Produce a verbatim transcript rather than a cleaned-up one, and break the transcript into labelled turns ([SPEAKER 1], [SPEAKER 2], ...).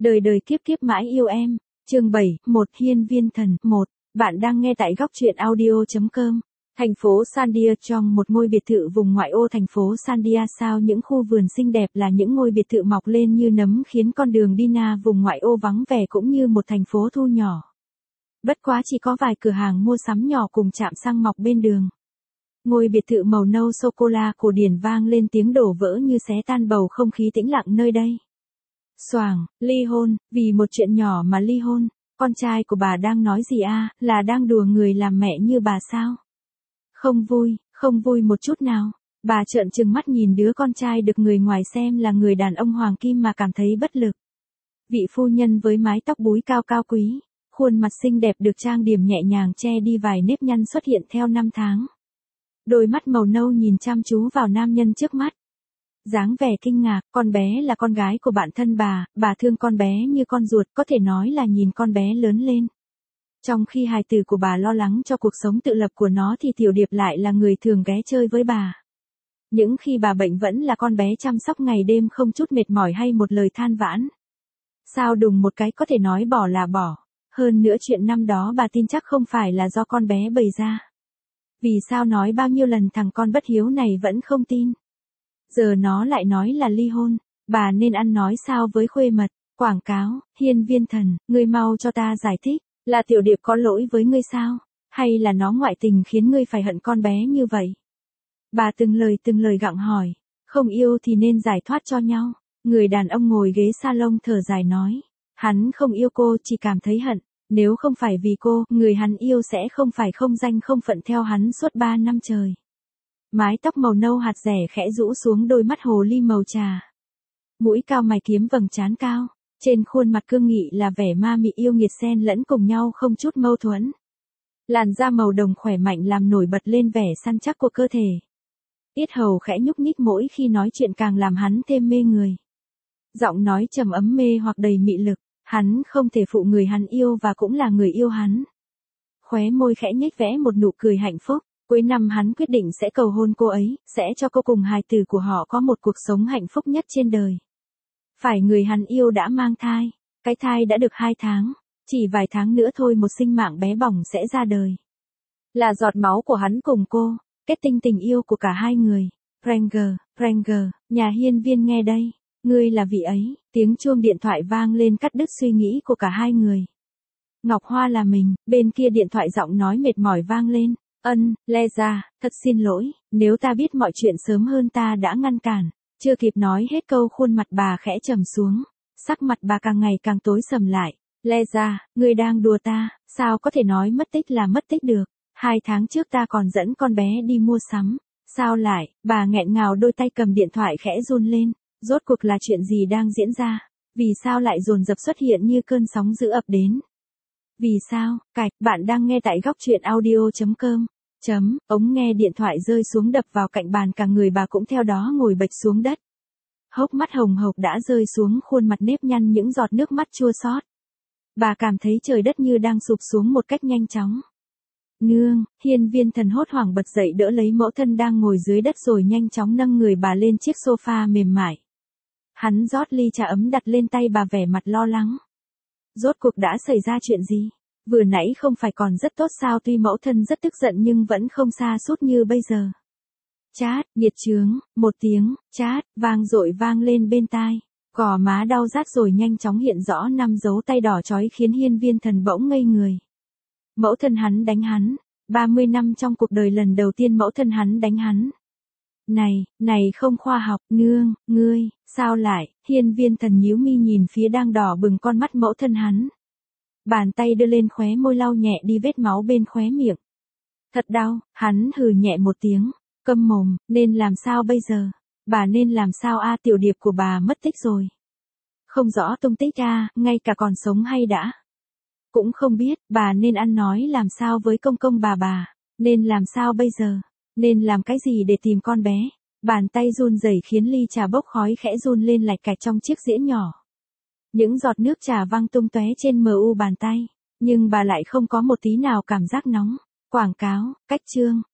[SPEAKER 1] Đời đời kiếp kiếp mãi yêu em. Chương bảy, một Hiên Viên Thần. một. Bạn đang nghe tại góc truyện audio chấm com. Thành phố Sandia, trong một ngôi biệt thự vùng ngoại ô thành phố Sandia, sao những khu vườn xinh đẹp là những ngôi biệt thự mọc lên như nấm, khiến con đường đi na vùng ngoại ô vắng vẻ cũng như một thành phố thu nhỏ. Bất quá chỉ có vài cửa hàng mua sắm nhỏ cùng trạm xăng mọc bên đường. Ngôi biệt thự màu nâu sô-cô-la cổ điển vang lên tiếng đổ vỡ như xé tan bầu không khí tĩnh lặng nơi đây. Xoàng, ly hôn, vì một chuyện nhỏ mà ly hôn, con trai của bà đang nói gì a, à, là đang đùa người làm mẹ như bà sao? Không vui, không vui một chút nào. Bà trợn trừng mắt nhìn đứa con trai được người ngoài xem là người đàn ông hoàng kim mà cảm thấy bất lực. Vị phu nhân với mái tóc búi cao cao quý, khuôn mặt xinh đẹp được trang điểm nhẹ nhàng che đi vài nếp nhăn xuất hiện theo năm tháng. Đôi mắt màu nâu nhìn chăm chú vào nam nhân trước mắt. Dáng vẻ kinh ngạc, con bé là con gái của bạn thân bà, bà thương con bé như con ruột, có thể nói là nhìn con bé lớn lên. Trong khi hài tử của bà lo lắng cho cuộc sống tự lập của nó thì Tiểu Điệp lại là người thường ghé chơi với bà. Những khi bà bệnh vẫn là con bé chăm sóc ngày đêm không chút mệt mỏi hay một lời than vãn. Sao đùng một cái có thể nói bỏ là bỏ. Hơn nữa chuyện năm đó bà tin chắc không phải là do con bé bày ra. Vì sao nói bao nhiêu lần thằng con bất hiếu này vẫn không tin. Giờ nó lại nói là ly hôn, bà nên ăn nói sao với khuê mật. Quảng cáo, Hiên Viên Thần, ngươi mau cho ta giải thích, là Tiểu Điệp có lỗi với ngươi sao? Hay là nó ngoại tình khiến ngươi phải hận con bé như vậy? Bà từng lời từng lời gặng hỏi, không yêu thì nên giải thoát cho nhau. Người đàn ông ngồi ghế salon thở dài nói, hắn không yêu cô chỉ cảm thấy hận, nếu không phải vì cô, người hắn yêu sẽ không phải không danh không phận theo hắn suốt ba năm trời. Mái tóc màu nâu hạt rẻ khẽ rũ xuống đôi mắt hồ ly màu trà. Mũi cao mày kiếm vầng trán cao, trên khuôn mặt cương nghị là vẻ ma mị yêu nghiệt xen lẫn cùng nhau không chút mâu thuẫn. Làn da màu đồng khỏe mạnh làm nổi bật lên vẻ săn chắc của cơ thể. Yết hầu khẽ nhúc nhích mỗi khi nói chuyện càng làm hắn thêm mê người. Giọng nói trầm ấm mê hoặc đầy mị lực, hắn không thể phụ người hắn yêu và cũng là người yêu hắn. Khóe môi khẽ nhếch vẽ một nụ cười hạnh phúc. Cuối năm hắn quyết định sẽ cầu hôn cô ấy, sẽ cho cô cùng hài tử của họ có một cuộc sống hạnh phúc nhất trên đời. Phải người hắn yêu đã mang thai, cái thai đã được hai tháng, chỉ vài tháng nữa thôi một sinh mạng bé bỏng sẽ ra đời. Là giọt máu của hắn cùng cô, kết tinh tình yêu của cả hai người. Pranger, Pranger, nhà Hiên Viên nghe đây, ngươi là vị ấy, tiếng chuông điện thoại vang lên cắt đứt suy nghĩ của cả hai người. Ngọc Hoa là mình, bên kia điện thoại giọng nói mệt mỏi vang lên. Ân, lẽ ra, thật xin lỗi, nếu ta biết mọi chuyện sớm hơn ta đã ngăn cản. Chưa kịp nói hết câu khuôn mặt bà khẽ trầm xuống, sắc mặt bà càng ngày càng tối sầm lại. Lẽ ra, ngươi đang đùa ta, sao có thể nói mất tích là mất tích được. Hai tháng trước ta còn dẫn con bé đi mua sắm. Sao lại, bà nghẹn ngào đôi tay cầm điện thoại khẽ run lên. Rốt cuộc là chuyện gì đang diễn ra? Vì sao lại dồn dập xuất hiện như cơn sóng dữ ập đến? Vì sao, cạch, bạn đang nghe tại góc truyện audio chấm com. Chấm, ống nghe điện thoại rơi xuống đập vào cạnh bàn, cả người bà cũng theo đó ngồi bệt xuống đất. Hốc mắt hồng hộc đã rơi xuống khuôn mặt nếp nhăn những giọt nước mắt chua xót. Bà cảm thấy trời đất như đang sụp xuống một cách nhanh chóng. Nương, Hiên Viên Thần hốt hoảng bật dậy đỡ lấy mẫu thân đang ngồi dưới đất rồi nhanh chóng nâng người bà lên chiếc sofa mềm mại. Hắn rót ly trà ấm đặt lên tay bà vẻ mặt lo lắng. Rốt cuộc đã xảy ra chuyện gì? Vừa nãy không phải còn rất tốt sao? Tuy mẫu thân rất tức giận nhưng vẫn không sa sút như bây giờ. Chát, nhiệt chướng, một tiếng, chát, vang dội vang lên bên tai. Gò má đau rát rồi nhanh chóng hiện rõ năm dấu tay đỏ chói khiến Hiên Viên Thần bỗng ngây người. Mẫu thân hắn đánh hắn, ba mươi năm trong cuộc đời lần đầu tiên mẫu thân hắn đánh hắn. Này, này không khoa học, nương, ngươi, sao lại? Hiên Viên Thần nhíu mi nhìn phía đang đỏ bừng con mắt mẫu thân hắn. Bàn tay đưa lên khóe môi lau nhẹ đi vết máu bên khóe miệng. Thật đau, hắn hừ nhẹ một tiếng, câm mồm, nên làm sao bây giờ? Bà nên làm sao a? À, Tiểu Điệp của bà mất tích rồi. Không rõ tung tích a, à, ngay cả còn sống hay đã. Cũng không biết, bà nên ăn nói làm sao với công công bà bà, nên làm sao bây giờ? Nên làm cái gì để tìm con bé? Bàn tay run rẩy khiến ly trà bốc khói khẽ run lên lạch cạch trong chiếc dĩa nhỏ. Những giọt nước trà văng tung tóe trên mờ u bàn tay, nhưng bà lại không có một tí nào cảm giác nóng. Quảng cáo, cách chương,